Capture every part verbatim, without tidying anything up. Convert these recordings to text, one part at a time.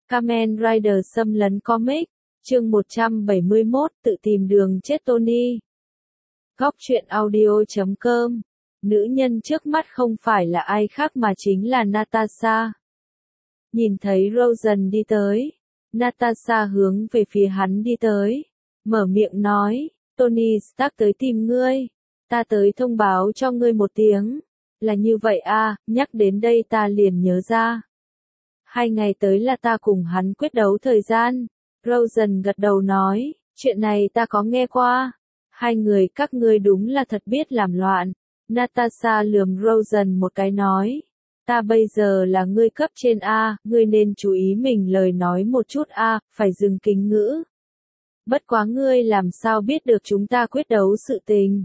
Kamen Rider xâm lấn comic, chương một trăm bảy mươi mốt, tự tìm đường chết Tony. Góc truyện audio chấm com. Nữ nhân trước mắt không phải là ai khác mà chính là Natasha. Nhìn thấy Rosen đi tới, Natasha hướng về phía hắn đi tới, mở miệng nói, Tony Stark tới tìm ngươi, ta tới thông báo cho ngươi một tiếng. Là như vậy à, nhắc đến đây ta liền nhớ ra. Hai ngày tới là ta cùng hắn quyết đấu thời gian. Rosen gật đầu nói, chuyện này ta có nghe qua. Hai người các ngươi đúng là thật biết làm loạn. Natasha lườm Rosen một cái nói, ta bây giờ là ngươi cấp trên A, ngươi nên chú ý mình lời nói một chút A, phải dừng kính ngữ. Bất quá ngươi làm sao biết được chúng ta quyết đấu sự tình.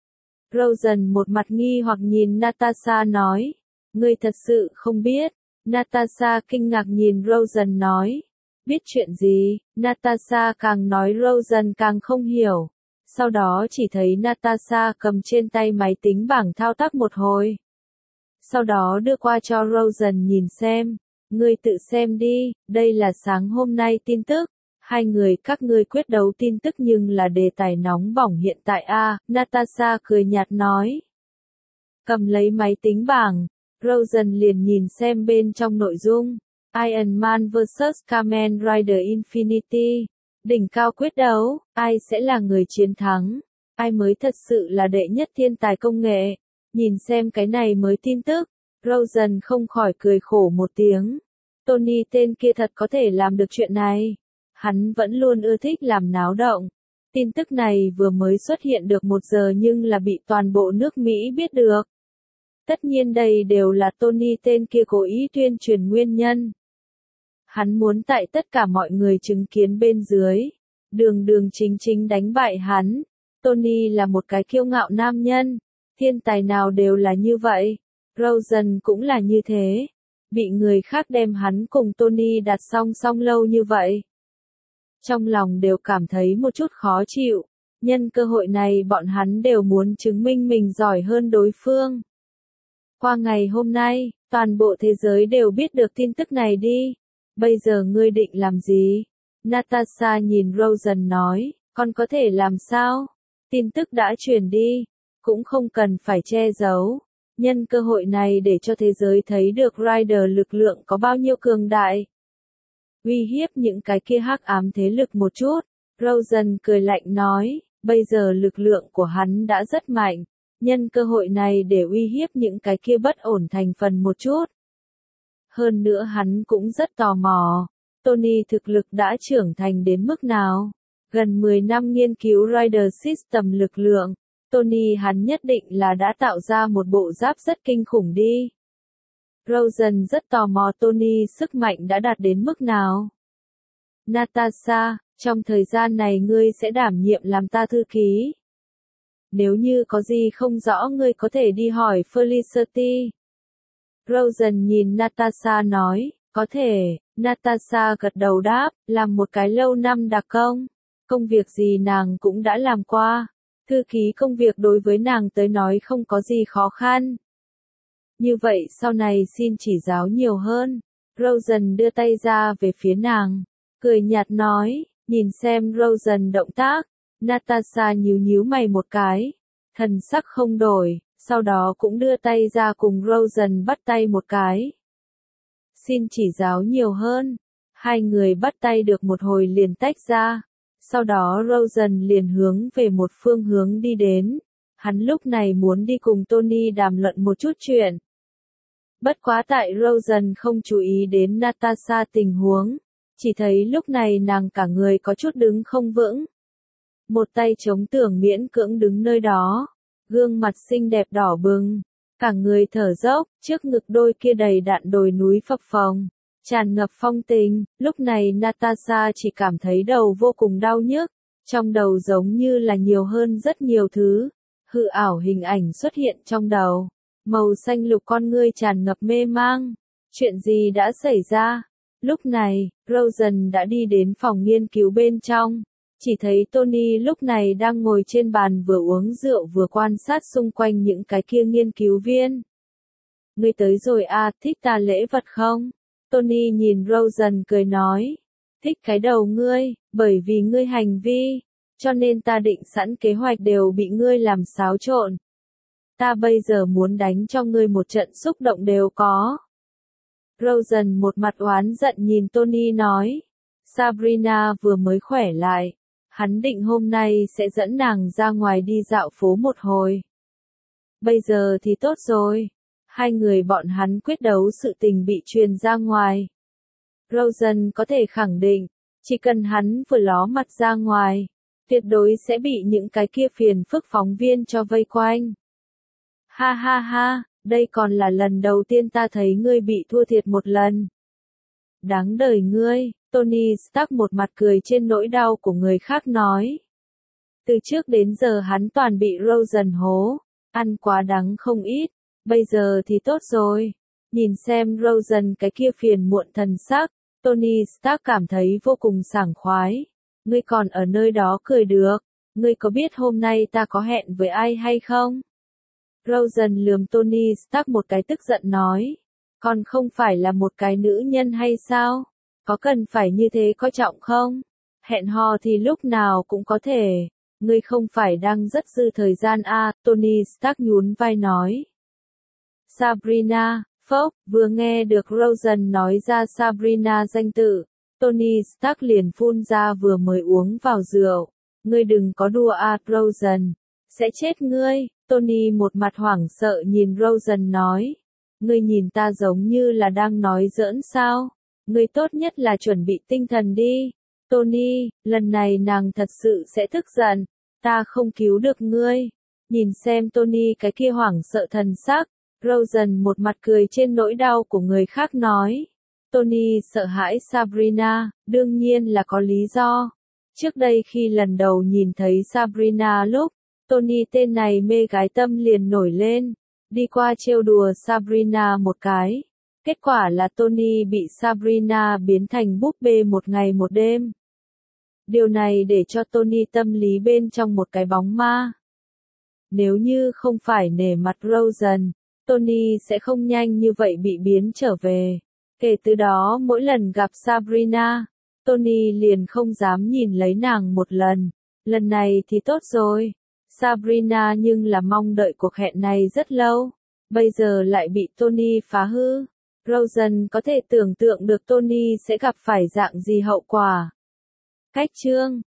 Rosen một mặt nghi hoặc nhìn Natasha nói, ngươi thật sự không biết. Natasha kinh ngạc nhìn Rosen nói, biết chuyện gì? Natasha càng nói Rosen càng không hiểu. Sau đó chỉ thấy Natasha cầm trên tay máy tính bảng thao tác một hồi. Sau đó đưa qua cho Rosen nhìn xem, ngươi tự xem đi, đây là sáng hôm nay tin tức. Hai người các ngươi quyết đấu tin tức nhưng là đề tài nóng bỏng hiện tại a. Natasha cười nhạt nói. Cầm lấy máy tính bảng, Rosen liền nhìn xem bên trong nội dung. Iron Man versus Kamen Rider Infinity. Đỉnh cao quyết đấu, ai sẽ là người chiến thắng? Ai mới thật sự là đệ nhất thiên tài công nghệ? Nhìn xem cái này mới tin tức, Rosen không khỏi cười khổ một tiếng. Tony tên kia thật có thể làm được chuyện này. Hắn vẫn luôn ưa thích làm náo động. Tin tức này vừa mới xuất hiện được một giờ nhưng là bị toàn bộ nước Mỹ biết được. Tất nhiên đây đều là Tony tên kia cố ý tuyên truyền nguyên nhân. Hắn muốn tại tất cả mọi người chứng kiến bên dưới, đường đường chính chính đánh bại hắn. Tony là một cái kiêu ngạo nam nhân, thiên tài nào đều là như vậy. Rosen cũng là như thế, bị người khác đem hắn cùng Tony đặt song song lâu như vậy. Trong lòng đều cảm thấy một chút khó chịu, nhân cơ hội này bọn hắn đều muốn chứng minh mình giỏi hơn đối phương. Qua ngày hôm nay, toàn bộ thế giới đều biết được tin tức này đi. Bây giờ ngươi định làm gì? Natasha nhìn Rosen nói, con có thể làm sao? Tin tức đã truyền đi, cũng không cần phải che giấu. Nhân cơ hội này để cho thế giới thấy được Rider lực lượng có bao nhiêu cường đại. Uy hiếp những cái kia hắc ám thế lực một chút. Rosen cười lạnh nói, bây giờ lực lượng của hắn đã rất mạnh. Nhân cơ hội này để uy hiếp những cái kia bất ổn thành phần một chút. Hơn nữa hắn cũng rất tò mò, Tony thực lực đã trưởng thành đến mức nào? Gần mười năm nghiên cứu Rider System lực lượng, Tony hắn nhất định là đã tạo ra một bộ giáp rất kinh khủng đi. Rosen rất tò mò Tony sức mạnh đã đạt đến mức nào? Natasha, trong thời gian này ngươi sẽ đảm nhiệm làm ta thư ký. Nếu như có gì không rõ ngươi có thể đi hỏi Felicity. Rosen nhìn Natasha nói, có thể. Natasha gật đầu đáp, làm một cái lâu năm đặc công. Công việc gì nàng cũng đã làm qua. Thư ký công việc đối với nàng tới nói không có gì khó khăn. Như vậy sau này xin chỉ giáo nhiều hơn. Rosen đưa tay ra về phía nàng, cười nhạt nói, nhìn xem Rosen động tác. Natasha nhíu nhíu mày một cái, thần sắc không đổi. Sau đó cũng đưa tay ra cùng Rosen bắt tay một cái. Xin chỉ giáo nhiều hơn. Hai người bắt tay được một hồi liền tách ra. Sau đó Rosen liền hướng về một phương hướng đi đến. Hắn lúc này muốn đi cùng Tony đàm luận một chút chuyện. Bất quá tại Rosen không chú ý đến Natasha tình huống. Chỉ thấy lúc này nàng cả người có chút đứng không vững. Một tay chống tường miễn cưỡng đứng nơi đó. Gương mặt xinh đẹp đỏ bừng, cả người thở dốc, trước ngực đôi kia đầy đặn đồi núi phập phồng, tràn ngập phong tình. Lúc này Natasha chỉ cảm thấy đầu vô cùng đau nhức, trong đầu giống như là nhiều hơn rất nhiều thứ. Hư ảo hình ảnh xuất hiện trong đầu, màu xanh lục con ngươi tràn ngập mê mang. Chuyện gì đã xảy ra? Lúc này, Rosen đã đi đến phòng nghiên cứu bên trong. Chỉ thấy Tony lúc này đang ngồi trên bàn vừa uống rượu vừa quan sát xung quanh những cái kia nghiên cứu viên. Ngươi tới rồi à, thích ta lễ vật không? Tony nhìn Rosen cười nói. Thích cái đầu ngươi, bởi vì ngươi hành vi, cho nên ta định sẵn kế hoạch đều bị ngươi làm xáo trộn. Ta bây giờ muốn đánh cho ngươi một trận xúc động đều có. Rosen một mặt oán giận nhìn Tony nói. Sabrina vừa mới khỏe lại. Hắn định hôm nay sẽ dẫn nàng ra ngoài đi dạo phố một hồi. Bây giờ thì tốt rồi. Hai người bọn hắn quyết đấu sự tình bị truyền ra ngoài. Rosen có thể khẳng định, chỉ cần hắn vừa ló mặt ra ngoài, tuyệt đối sẽ bị những cái kia phiền phức phóng viên cho vây quanh. Ha ha ha, đây còn là lần đầu tiên ta thấy ngươi bị thua thiệt một lần. Đáng đời ngươi, Tony Stark một mặt cười trên nỗi đau của người khác nói. Từ trước đến giờ hắn toàn bị Rosen hố, ăn quá đắng không ít, bây giờ thì tốt rồi. Nhìn xem Rosen cái kia phiền muộn thần sắc, Tony Stark cảm thấy vô cùng sảng khoái. Ngươi còn ở nơi đó cười được, ngươi có biết hôm nay ta có hẹn với ai hay không? Rosen lườm Tony Stark một cái tức giận nói. Còn không phải là một cái nữ nhân hay sao? Có cần phải như thế coi trọng không? Hẹn hò thì lúc nào cũng có thể. Ngươi không phải đang rất dư thời gian à, Tony Stark nhún vai nói. Sabrina, phốc, vừa nghe được Rosen nói ra Sabrina danh tự, Tony Stark liền phun ra vừa mới uống vào rượu. Ngươi đừng có đùa à, Rosen, sẽ chết ngươi. Tony một mặt hoảng sợ nhìn Rosen nói. Ngươi nhìn ta giống như là đang nói giỡn sao? Ngươi tốt nhất là chuẩn bị tinh thần đi. Tony, lần này nàng thật sự sẽ tức giận. Ta không cứu được ngươi. Nhìn xem Tony cái kia hoảng sợ thần sắc. Rosen một mặt cười trên nỗi đau của người khác nói. Tony sợ hãi Sabrina, đương nhiên là có lý do. Trước đây khi lần đầu nhìn thấy Sabrina lúc, Tony tên này mê gái tâm liền nổi lên. Đi qua trêu đùa Sabrina một cái. Kết quả là Tony bị Sabrina biến thành búp bê một ngày một đêm. Điều này để cho Tony tâm lý bên trong một cái bóng ma. Nếu như không phải nể mặt Rosen, Tony sẽ không nhanh như vậy bị biến trở về. Kể từ đó mỗi lần gặp Sabrina, Tony liền không dám nhìn lấy nàng một lần. Lần này thì tốt rồi. Sabrina nhưng là mong đợi cuộc hẹn này rất lâu. Bây giờ lại bị Tony phá hư. Rosen có thể tưởng tượng được Tony sẽ gặp phải dạng gì hậu quả. Cách chương